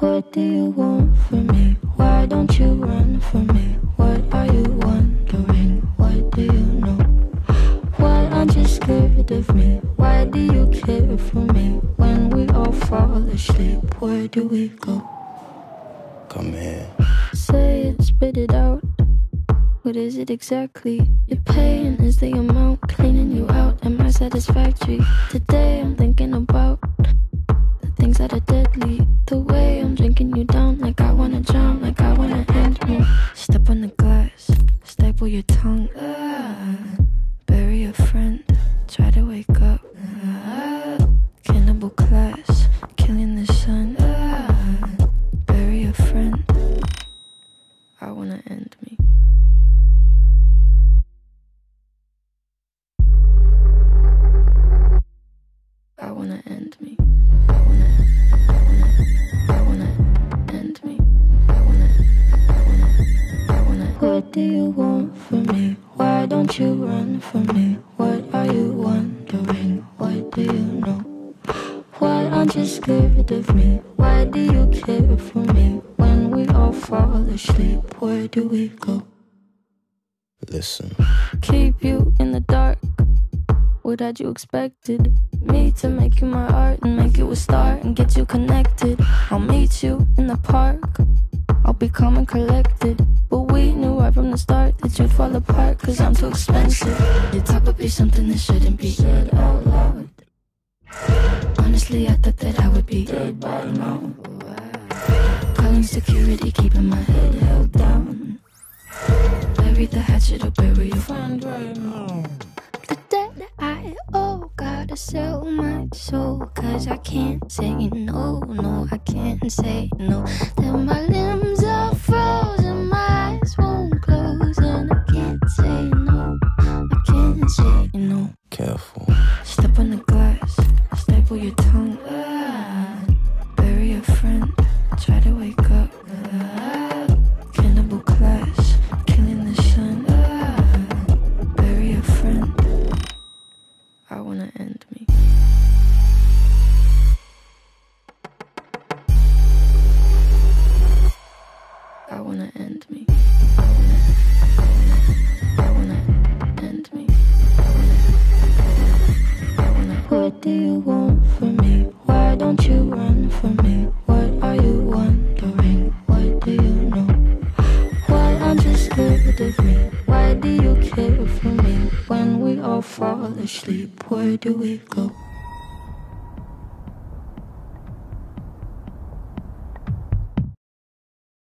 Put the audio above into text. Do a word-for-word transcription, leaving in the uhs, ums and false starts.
What do you want from me? Why don't you run from me? What are you wondering? What do you know? Why aren't you scared of me? Why do you care for me? When we all fall asleep, where do we go? Come here. Say it, spit it out. What is it exactly? Your pain is the amount cleaning you out. Am I satisfactory? Today I'm thinking about the things that are deadly. The way I'm drinking you down, like I wanna drown, like I wanna end me. Step on the glass, staple your tongue. Ah, bury a friend, try to wake up. Ah, cannibal class, killing the sun. Ah, bury a friend. I wanna end me. I wanna end me. I wanna, I wanna, I wanna end me. I wanna, I wanna, I wanna. What do you want from me? Why don't you run from me? What are you wondering? What do you know? Why aren't you scared of me? Why do you care for me? When we all fall asleep, where do we go? Listen. Keep you in the dark. What had you expected? Me to make you my art and make you a star and get you connected. I'll meet you in the park. I'll be calm and collected. But we knew right from the start that you'd fall apart, cause I'm too expensive. Your talk would be something that shouldn't be said out loud. Honestly, I thought that I would be dead by now. Calling security, keeping my head held down. Bury the hatchet or bury your friend right now. The debt I owe, gotta sell my soul. Cause I can't say no, no, I can't say no. Then my limbs are frozen, my eyes won't close. And I can't say no, I can't say no. Careful. Step on the glass, staple your tongue. Ah, bury a friend, try to wake up. Ah, cannibal class, killing the sun. Ah, bury a friend. I wanna end me. I wanna end me. I wanna, I wanna, I wanna end me. I wanna, I wanna, I wanna. What do you want from me? Why don't you run from me? What are you wondering? What do you know? Why aren't you scared of me? Why do you care for me? When we all fall asleep, where do we go?